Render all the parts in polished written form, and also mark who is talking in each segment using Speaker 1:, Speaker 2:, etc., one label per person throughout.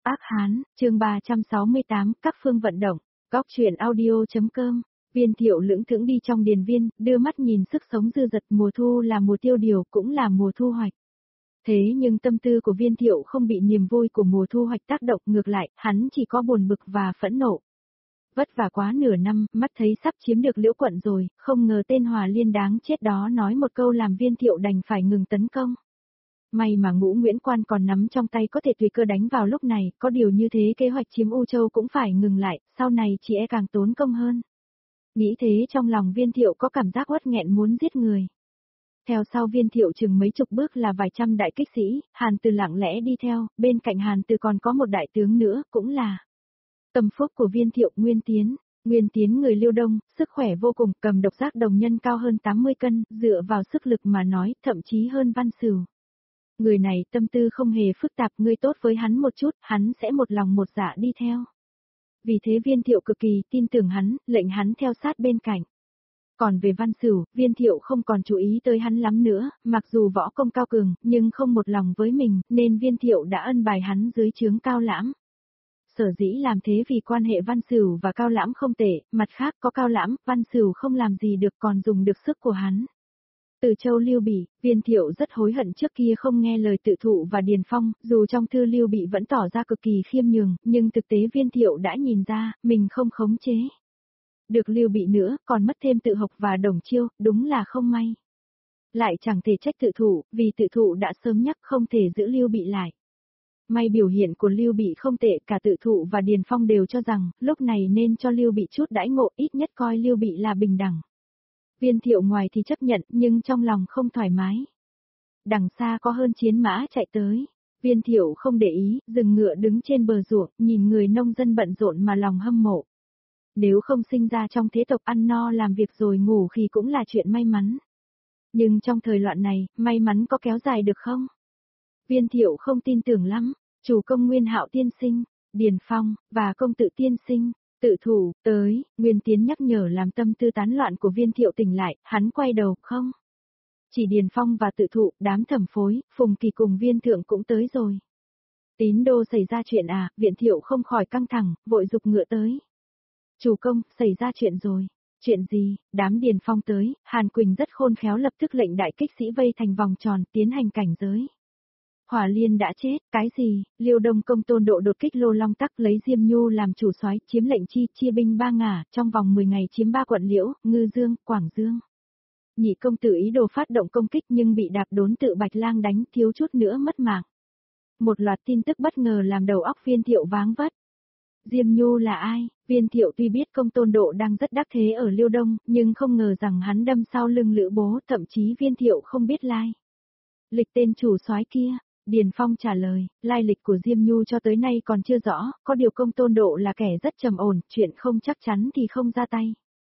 Speaker 1: Ác Hán, chương 368, các phương vận động, góc truyện audio.com. Viên Thiệu lững thững đi trong điền viên, đưa mắt nhìn sức sống dư dật, mùa thu là mùa tiêu điều, cũng là mùa thu hoạch. Thế nhưng tâm tư của Viên Thiệu không bị niềm vui của mùa thu hoạch tác động, ngược lại, hắn chỉ có buồn bực và phẫn nộ. Vất vả quá nửa năm, mắt thấy sắp chiếm được Liễu quận rồi, không ngờ tên Hòa Liên đáng chết đó nói một câu làm Viên Thiệu đành phải ngừng tấn công. May mà Ngũ Nguyễn Quan còn nắm trong tay có thể tùy cơ đánh vào lúc này, có điều như thế kế hoạch chiếm U Châu cũng phải ngừng lại, sau này chỉ e càng tốn công hơn. Nghĩ thế trong lòng Viên Thiệu có cảm giác uất nghẹn muốn giết người. Theo sau Viên Thiệu chừng mấy chục bước là vài trăm đại kích sĩ, Hàn Từ lặng lẽ đi theo, bên cạnh Hàn Từ còn có một đại tướng nữa, cũng là tâm phúc của Viên Thiệu, Nguyên Tiến. Nguyên Tiến người Liêu Đông, sức khỏe vô cùng, cầm độc giác đồng nhân cao hơn 80 cân, dựa vào sức lực mà nói, thậm chí hơn Văn Sửu. Người này tâm tư không hề phức tạp, ngươi tốt với hắn một chút, hắn sẽ một lòng một dạ đi theo. Vì thế Viên Thiệu cực kỳ tin tưởng hắn, lệnh hắn theo sát bên cạnh. Còn về Văn Sửu, Viên Thiệu không còn chú ý tới hắn lắm nữa, mặc dù võ công cao cường, nhưng không một lòng với mình, nên Viên Thiệu đã ân bài hắn dưới trướng Cao Lãm. Sở dĩ làm thế vì quan hệ Văn Sửu và Cao Lãm không tệ, mặt khác có Cao Lãm, Văn Sửu không làm gì được còn dùng được sức của hắn. Từ Châu Lưu Bị, Viên Thiệu rất hối hận trước kia không nghe lời Tự Thụ và Điền Phong, dù trong thư Lưu Bị vẫn tỏ ra cực kỳ khiêm nhường, nhưng thực tế Viên Thiệu đã nhìn ra, mình không khống chế được Lưu Bị nữa, còn mất thêm Tự Học và Đồng Chiêu, đúng là không may. Lại chẳng thể trách Tự Thụ, vì Tự Thụ đã sớm nhắc không thể giữ Lưu Bị lại. May biểu hiện của Lưu Bị không tệ, cả Tự Thụ và Điền Phong đều cho rằng, lúc này nên cho Lưu Bị chút đãi ngộ, ít nhất coi Lưu Bị là bình đẳng. Viên Thiệu ngoài thì chấp nhận, nhưng trong lòng không thoải mái. Đằng xa có hơn chiến mã chạy tới. Viên Thiệu không để ý, dừng ngựa đứng trên bờ ruộng, nhìn người nông dân bận rộn mà lòng hâm mộ. Nếu không sinh ra trong thế tộc ăn no làm việc rồi ngủ khi cũng là chuyện may mắn. Nhưng trong thời loạn này, may mắn có kéo dài được không? Viên Thiệu không tin tưởng lắm. Chủ công Nguyên Hạo tiên sinh, Điền Phong, và công Tự tiên sinh. Tự Thủ, tới, Nguyên Tiến nhắc nhở làm tâm tư tán loạn của Viên Thiệu tỉnh lại, hắn quay đầu, không. Chỉ Điền Phong và Tự Thụ, đám thẩm phối, Phùng Kỳ cùng Viên Thượng cũng tới rồi. Tín đô xảy ra chuyện à, Viên Thiệu không khỏi căng thẳng, vội giục ngựa tới. Chủ công, xảy ra chuyện rồi. Chuyện gì, đám Điền Phong tới, Hàn Quỳnh rất khôn khéo lập tức lệnh đại kích sĩ vây thành vòng tròn, tiến hành cảnh giới. Hòa Liên đã chết, cái gì? Liêu Đông công Tôn Độ đột kích Lô Long Tắc lấy Diêm Nhu làm chủ soái, chiếm lệnh chia binh 3 ngả, trong vòng 10 ngày chiếm 3 quận Liễu, Ngư Dương, Quảng Dương. Nhị công tử ý đồ phát động công kích nhưng bị đạp đốn Tự Bạch Lang đánh, thiếu chút nữa mất mạng. Một loạt tin tức bất ngờ làm đầu óc Viên Thiệu váng vất. Diêm Nhu là ai? Viên Thiệu tuy biết công Tôn Độ đang rất đắc thế ở Liêu Đông, nhưng không ngờ rằng hắn đâm sau lưng Lữ Bố, thậm chí Viên Thiệu không biết lai lịch tên chủ soái kia. Điền Phong trả lời, lai lịch của Diêm Nhu cho tới nay còn chưa rõ, có điều công Tôn Độ là kẻ rất trầm ổn, chuyện không chắc chắn thì không ra tay.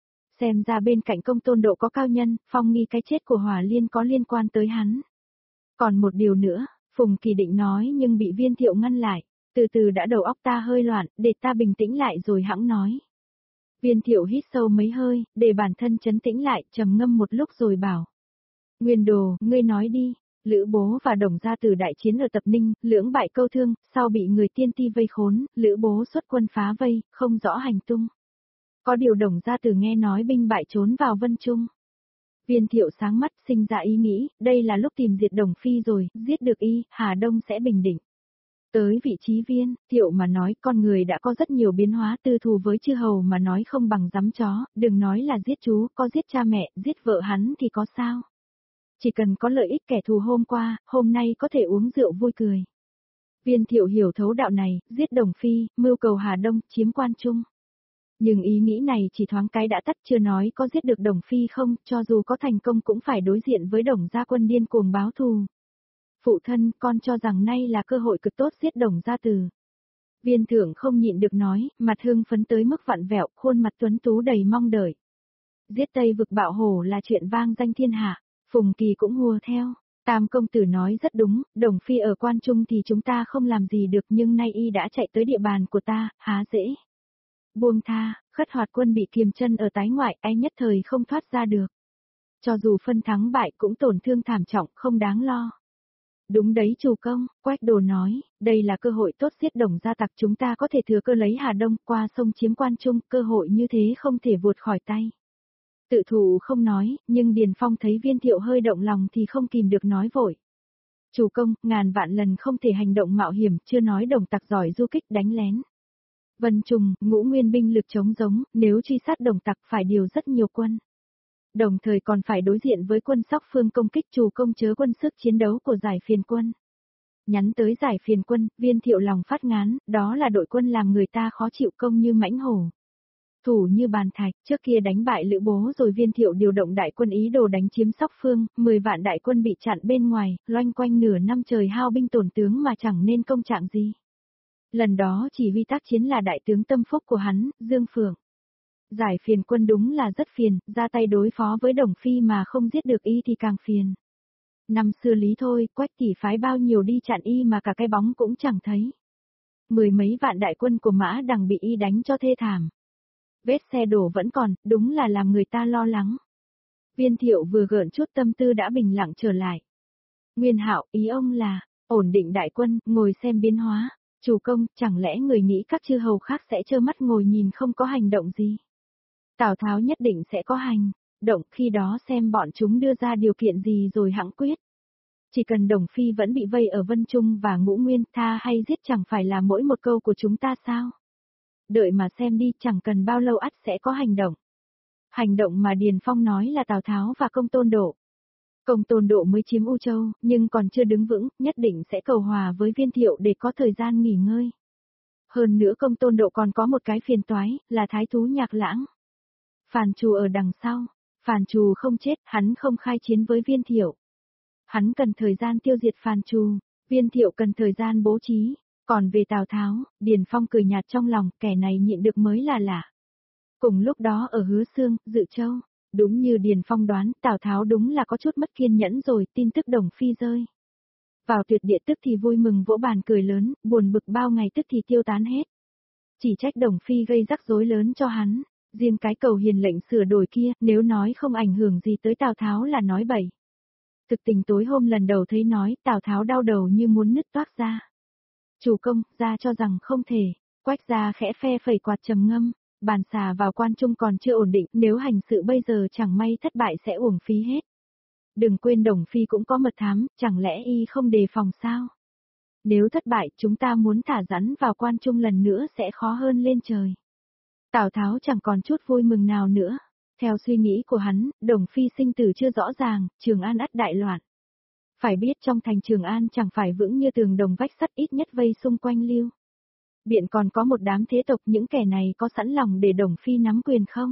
Speaker 1: Xem ra bên cạnh công Tôn Độ có cao nhân, Phong nghi cái chết của Hòa Liên có liên quan tới hắn. Còn một điều nữa, Phùng Kỳ định nói nhưng bị Viên Thiệu ngăn lại, từ từ đã đầu óc ta hơi loạn, để ta bình tĩnh lại rồi hẵng nói. Viên Thiệu hít sâu mấy hơi, để bản thân trấn tĩnh lại, trầm ngâm một lúc rồi bảo. Nguyên Đồ, ngươi nói đi. Lữ Bố và Đồng Gia Tử đại chiến ở Tập Ninh, lưỡng bại câu thương, sau bị người tiên ti vây khốn, Lữ Bố xuất quân phá vây, không rõ hành tung. Có điều Đồng Gia Tử nghe nói binh bại trốn vào Vân Trung. Viên Thiệu sáng mắt sinh ra ý nghĩ, đây là lúc tìm diệt Đồng Phi rồi, giết được y, Hà Đông sẽ bình định. Tới vị trí Viên, Thiệu mà nói con người đã có rất nhiều biến hóa, tư thù với chư hầu mà nói không bằng giắm chó, đừng nói là giết chú, có giết cha mẹ, giết vợ hắn thì có sao. Chỉ cần có lợi ích kẻ thù hôm qua, hôm nay có thể uống rượu vui cười. Viên Thiệu hiểu thấu đạo này, giết Đồng Phi, mưu cầu Hà Đông, chiếm Quan Trung. Nhưng ý nghĩ này chỉ thoáng cái đã tắt, chưa nói có giết được Đồng Phi không, cho dù có thành công cũng phải đối diện với Đồng Gia Quân điên cuồng báo thù. Phụ thân, con cho rằng nay là cơ hội cực tốt giết Đồng Gia Tử. Viên Thượng không nhịn được nói, mặt hưng phấn tới mức vặn vẹo, khuôn mặt tuấn tú đầy mong đợi. Giết Tây vực bạo hổ là chuyện vang danh thiên hạ. Phùng Kỳ cũng hùa theo. Tam công tử nói rất đúng, Đồng Phi ở Quan Trung thì chúng ta không làm gì được nhưng nay y đã chạy tới địa bàn của ta, há dễ. Buông tha, Khất Hoạt quân bị kiềm chân ở tái ngoại, ai nhất thời không thoát ra được. Cho dù phân thắng bại cũng tổn thương thảm trọng, không đáng lo. Đúng đấy chủ công, Quách Đồ nói, đây là cơ hội tốt giết Đồng gia tặc, chúng ta có thể thừa cơ lấy Hà Đông qua sông chiếm Quan Trung, cơ hội như thế không thể vụt khỏi tay. Tự thủ không nói, nhưng Điền Phong thấy Viên Thiệu hơi động lòng thì không kìm được nói vội. Chủ công, ngàn vạn lần không thể hành động mạo hiểm, chưa nói Đồng tặc giỏi du kích đánh lén. Vân Trùng, Ngũ Nguyên binh lực chống giống, nếu truy sát Đồng tặc phải điều rất nhiều quân. Đồng thời còn phải đối diện với quân Sóc Phương công kích, chủ công chớ quân sức chiến đấu của giải phiền quân. Nhắn tới giải phiền quân, Viên Thiệu lòng phát ngán, đó là đội quân làm người ta khó chịu, công như mãnh hổ. Thủ như bàn thạch, trước kia đánh bại Lữ Bố rồi Viên Thiệu điều động đại quân ý đồ đánh chiếm Sóc Phương, 10 vạn đại quân bị chặn bên ngoài, loanh quanh nửa năm trời hao binh tổn tướng mà chẳng nên công trạng gì. Lần đó chỉ huy tác chiến là đại tướng tâm phúc của hắn, Dương Phượng. Giải phiền quân đúng là rất phiền, ra tay đối phó với Đồng Phi mà không giết được y thì càng phiền. Năm xưa lý thôi, Quách tỷ phái bao nhiêu đi chặn y mà cả cái bóng cũng chẳng thấy. 10 mấy vạn đại quân của Mã Đằng bị y đánh cho thê thảm. Vết xe đổ vẫn còn, đúng là làm người ta lo lắng. Viên Thiệu vừa gợn chút tâm tư đã bình lặng trở lại. Nguyên Hạo, ý ông là, ổn định đại quân, ngồi xem biến hóa. Chủ công, chẳng lẽ người nghĩ các chư hầu khác sẽ trơ mắt ngồi nhìn không có hành động gì? Tào Tháo nhất định sẽ có hành động, khi đó xem bọn chúng đưa ra điều kiện gì rồi hẵng quyết. Chỉ cần Đồng Phi vẫn bị vây ở Vân Trung và Ngũ Nguyên, tha hay giết chẳng phải là mỗi một câu của chúng ta sao? Đợi mà xem đi, chẳng cần bao lâu ắt sẽ có hành động. Hành động mà Điền Phong nói là Tào Tháo và Công Tôn Độ. Công Tôn Độ mới chiếm U Châu, nhưng còn chưa đứng vững, nhất định sẽ cầu hòa với Viên Thiệu để có thời gian nghỉ ngơi. Hơn nữa Công Tôn Độ còn có một cái phiền toái, là Thái thú Nhạc Lãng. Phàn Trù ở đằng sau, Phàn Trù không chết, hắn không khai chiến với Viên Thiệu. Hắn cần thời gian tiêu diệt Phàn Trù, Viên Thiệu cần thời gian bố trí. Còn về Tào Tháo, Điền Phong cười nhạt trong lòng, kẻ này nhịn được mới là lạ. Cùng lúc đó ở Hứa Xương, Dự Châu, đúng như Điền Phong đoán, Tào Tháo đúng là có chút mất kiên nhẫn rồi, tin tức Đồng Phi rơi. Vào tuyệt địa tức thì vui mừng vỗ bàn cười lớn, buồn bực bao ngày tức thì tiêu tán hết. Chỉ trách Đồng Phi gây rắc rối lớn cho hắn, riêng cái cầu hiền lệnh sửa đổi kia, nếu nói không ảnh hưởng gì tới Tào Tháo là nói bậy. Thực tình tối hôm lần đầu thấy nói, Tào Tháo đau đầu như muốn nứt toác ra. Chủ công, ra cho rằng không thể, Quách gia khẽ phe phẩy quạt trầm ngâm, bàn xà vào Quan Trung còn chưa ổn định, nếu hành sự bây giờ chẳng may thất bại sẽ uổng phí hết. Đừng quên Đồng Phi cũng có mật thám, chẳng lẽ y không đề phòng sao? Nếu thất bại, chúng ta muốn thả rắn vào Quan Trung lần nữa sẽ khó hơn lên trời. Tào Tháo chẳng còn chút vui mừng nào nữa. Theo suy nghĩ của hắn, Đồng Phi sinh tử chưa rõ ràng, Trường An ắt đại loạn. Phải biết trong thành Trường An chẳng phải vững như tường đồng vách sắt, ít nhất vây xung quanh Lưu Biện còn có một đám thế tộc, những kẻ này có sẵn lòng để Đồng Phi nắm quyền không?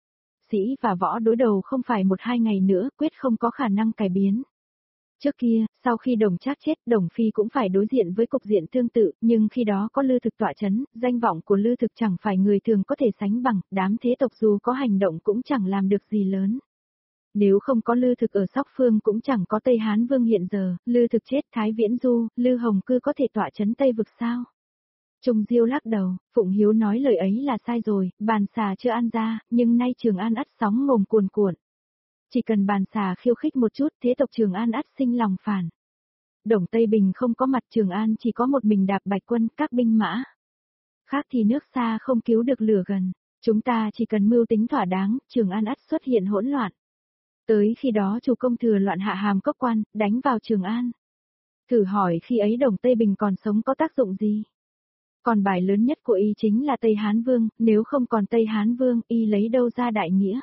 Speaker 1: Sĩ và võ đối đầu không phải 1-2 ngày nữa, quyết không có khả năng cải biến. Trước kia, sau khi Đồng Trác chết, Đồng Phi cũng phải đối diện với cục diện tương tự, nhưng khi đó có Lư Thực tọa chấn, danh vọng của Lư Thực chẳng phải người thường có thể sánh bằng, đám thế tộc dù có hành động cũng chẳng làm được gì lớn. Nếu không có Lư Thực ở Sóc Phương cũng chẳng có Tây Hán Vương hiện giờ, Lư Thực chết, Thái Viễn Du, Lư Hồng Cư có thể tọa chấn Tây Vực sao? Trung Diêu lắc đầu, Phụng Hiếu nói lời ấy là sai rồi, bàn xà chưa ăn ra, nhưng nay Trường An ắt sóng ngồm cuồn cuộn. Chỉ cần bàn xà khiêu khích một chút, thế tộc Trường An ắt sinh lòng phản. Đồng Tây Bình không có mặt, Trường An chỉ có một mình Đạp Bạch quân, các binh mã. Khác thì nước xa không cứu được lửa gần, chúng ta chỉ cần mưu tính thỏa đáng, Trường An ắt xuất hiện hỗn loạn. Tới khi đó chủ công thừa loạn hạ Hàm Cốc quan, đánh vào Trường An. Thử hỏi khi ấy Đồng Tây Bình còn sống có tác dụng gì? Còn bài lớn nhất của y chính là Tây Hán Vương, nếu không còn Tây Hán Vương, y lấy đâu ra đại nghĩa?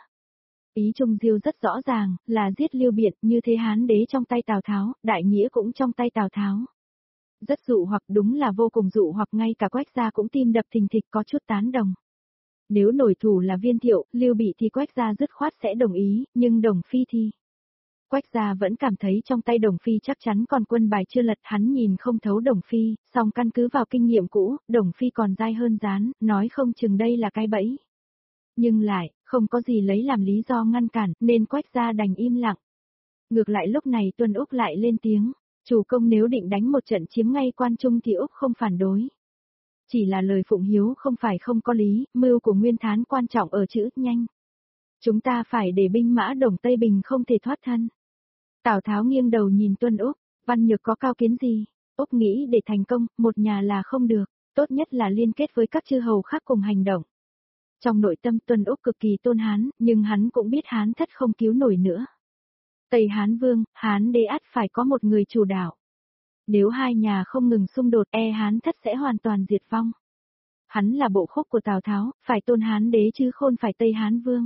Speaker 1: Ý Trung Diêu rất rõ ràng, là giết Lưu Biện, như thế Hán đế trong tay Tào Tháo, đại nghĩa cũng trong tay Tào Tháo. Rất dụ hoặc, đúng là vô cùng dụ hoặc, ngay cả Quách gia cũng tim đập thình thịch có chút tán đồng. Nếu nổi thủ là Viên Thiệu, Lưu Bị thì Quách gia dứt khoát sẽ đồng ý, nhưng Đồng Phi thì... Quách gia vẫn cảm thấy trong tay Đồng Phi chắc chắn còn quân bài chưa lật, hắn nhìn không thấu Đồng Phi, song căn cứ vào kinh nghiệm cũ, Đồng Phi còn dai hơn rán, nói không chừng đây là cái bẫy. Nhưng lại, không có gì lấy làm lý do ngăn cản, nên Quách gia đành im lặng. Ngược lại lúc này Tuân Úc lại lên tiếng, chủ công nếu định đánh một trận chiếm ngay Quan Trung thì Úc không phản đối. Chỉ là lời Phụng Hiếu không phải không có lý, mưu của Nguyên Thán quan trọng ở chữ nhanh. Chúng ta phải để binh mã Đồng Tây Bình không thể thoát thân. Tào Tháo nghiêng đầu nhìn Tuân Úc, Văn Nhược có cao kiến gì? Úc nghĩ để thành công, một nhà là không được, tốt nhất là liên kết với các chư hầu khác cùng hành động. Trong nội tâm Tuân Úc cực kỳ tôn Hán, nhưng hắn cũng biết Hán thất không cứu nổi nữa. Tây Hán Vương, Hán đế ắt phải có một người chủ đạo. Nếu hai nhà không ngừng xung đột Hán thất sẽ hoàn toàn diệt vong. Hắn là bộ khúc của Tào Tháo, phải tôn Hán đế chứ không phải Tây Hán Vương.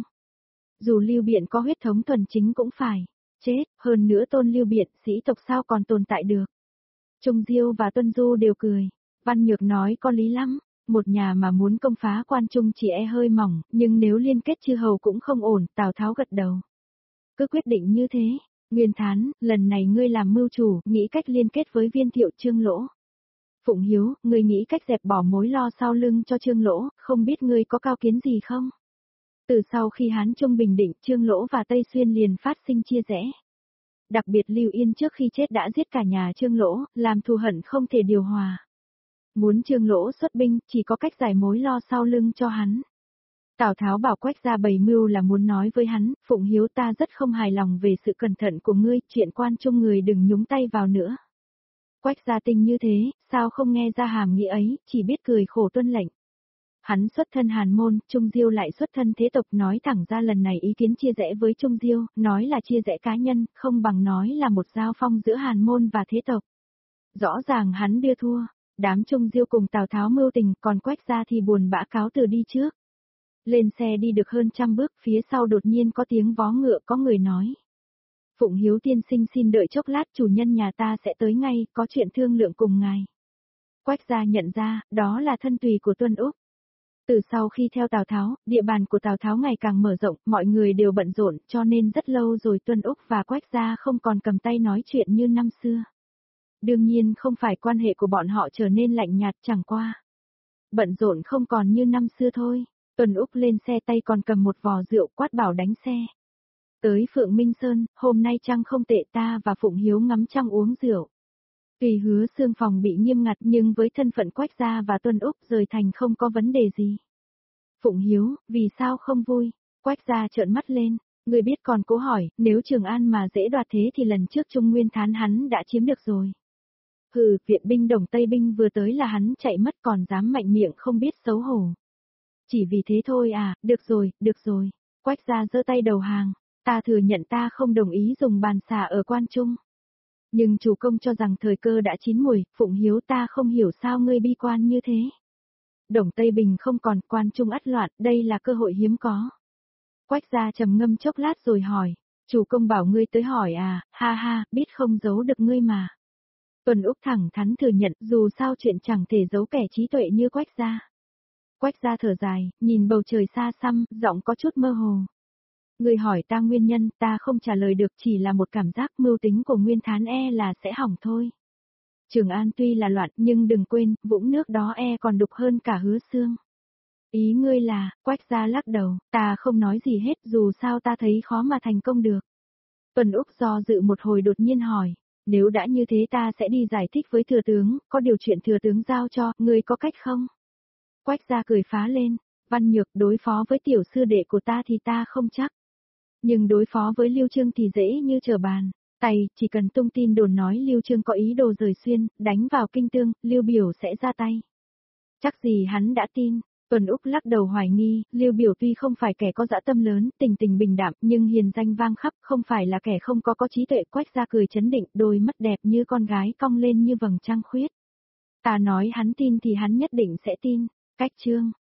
Speaker 1: Dù Lưu Biện có huyết thống thuần chính cũng phải chết, hơn nữa tôn Lưu Biện, sĩ tộc sao còn tồn tại được. Trung Diêu và Tuân Du đều cười. Văn Nhược nói có lý lắm, một nhà mà muốn công phá quan trung chỉ hơi mỏng, nhưng nếu liên kết chư hầu cũng không ổn, Tào Tháo gật đầu. Cứ quyết định như thế, Nguyên Thán, lần này ngươi làm mưu chủ, nghĩ cách liên kết với Viên Thiệu Trương Lỗ. Phụng Hiếu, ngươi nghĩ cách dẹp bỏ mối lo sau lưng cho Trương Lỗ, không biết ngươi có cao kiến gì không? Từ sau khi Hán Trung bình định, Trương Lỗ và Tây Xuyên liền phát sinh chia rẽ. Đặc biệt Lưu Yên trước khi chết đã giết cả nhà Trương Lỗ, làm thù hận không thể điều hòa. Muốn Trương Lỗ xuất binh, chỉ có cách giải mối lo sau lưng cho hắn. Tào Tháo bảo Quách gia bày mưu là muốn nói với hắn, Phụng Hiếu ta rất không hài lòng về sự cẩn thận của ngươi, chuyện quan trung người đừng nhúng tay vào nữa. Quách gia tinh như thế, sao không nghe ra hàm nghĩa ấy, chỉ biết cười khổ tuân lệnh. Hắn xuất thân Hàn môn, Trung Diêu lại xuất thân thế tộc, nói thẳng ra lần này ý kiến chia rẽ với Trung Diêu, nói là chia rẽ cá nhân, không bằng nói là một giao phong giữa Hàn môn và thế tộc. Rõ ràng hắn đưa thua, đám Trung Diêu cùng Tào Tháo mưu tình, còn Quách gia thì buồn bã cáo từ đi trước. Lên xe đi được hơn 100 bước, phía sau đột nhiên có tiếng vó ngựa, có người nói. Phụng Hiếu tiên sinh xin đợi chốc lát, chủ nhân nhà ta sẽ tới ngay, có chuyện thương lượng cùng ngài. Quách gia nhận ra, đó là thân tùy của Tuân Úc. Từ sau khi theo Tào Tháo, địa bàn của Tào Tháo ngày càng mở rộng, mọi người đều bận rộn, cho nên rất lâu rồi Tuân Úc và Quách gia không còn cầm tay nói chuyện như năm xưa. Đương nhiên không phải quan hệ của bọn họ trở nên lạnh nhạt, chẳng qua. Bận rộn không còn như năm xưa thôi. Tuân Úc lên xe, tay còn cầm một vò rượu, quát bảo đánh xe. Tới Phượng Minh Sơn, hôm nay trăng không tệ, ta và Phụng Hiếu ngắm trăng uống rượu. Tùy Hứa Xương phòng bị nghiêm ngặt, nhưng với thân phận Quách gia và Tuân Úc rời thành không có vấn đề gì. Phụng Hiếu, vì sao không vui? Quách gia trợn mắt lên, người biết còn cố hỏi, nếu Trường An mà dễ đoạt thế thì lần trước Trung Nguyên Thán hắn đã chiếm được rồi. Hừ, viện binh Đồng Tây binh vừa tới là hắn chạy mất, còn dám mạnh miệng không biết xấu hổ. Chỉ vì thế thôi à, được rồi. Quách gia giơ tay đầu hàng, ta thừa nhận ta không đồng ý dùng bàn xà ở quan trung. Nhưng chủ công cho rằng thời cơ đã chín muồi, Phụng Hiếu ta không hiểu sao ngươi bi quan như thế. Đồng Tây Bình không còn, quan trung ắt loạn, đây là cơ hội hiếm có. Quách gia trầm ngâm chốc lát rồi hỏi, chủ công bảo ngươi tới hỏi à, ha ha, biết không giấu được ngươi mà. Tuân Úc thẳng thắn thừa nhận, dù sao chuyện chẳng thể giấu kẻ trí tuệ như Quách gia. Quách gia thở dài, nhìn bầu trời xa xăm, giọng có chút mơ hồ. Người hỏi ta nguyên nhân, ta không trả lời được, chỉ là một cảm giác mưu tính của Nguyên Thán là sẽ hỏng thôi. Trường An tuy là loạn, nhưng đừng quên, vũng nước đó còn đục hơn cả Hứa Xương. Ý ngươi là, Quách gia lắc đầu, ta không nói gì hết, dù sao ta thấy khó mà thành công được. Tuân Úc do dự một hồi đột nhiên hỏi, nếu đã như thế ta sẽ đi giải thích với thừa tướng, có điều chuyện thừa tướng giao cho, ngươi có cách không? Quách gia cười phá lên, Văn Nhược, đối phó với tiểu sư đệ của ta thì ta không chắc. Nhưng đối phó với Lưu Trương thì dễ như trở bàn. Tay, chỉ cần tung tin đồn nói Lưu Trương có ý đồ rời xuyên, đánh vào kinh tương, Lưu Biểu sẽ ra tay. Chắc gì hắn đã tin. Tuân Úc lắc đầu hoài nghi, Lưu Biểu tuy không phải kẻ có dã tâm lớn, tình tình bình đạm, nhưng hiền danh vang khắp, không phải là kẻ không có trí tuệ. Quách gia cười chấn định, đôi mắt đẹp như con gái cong lên như vầng trăng khuyết. Ta nói hắn tin thì hắn nhất định sẽ tin. Cách chương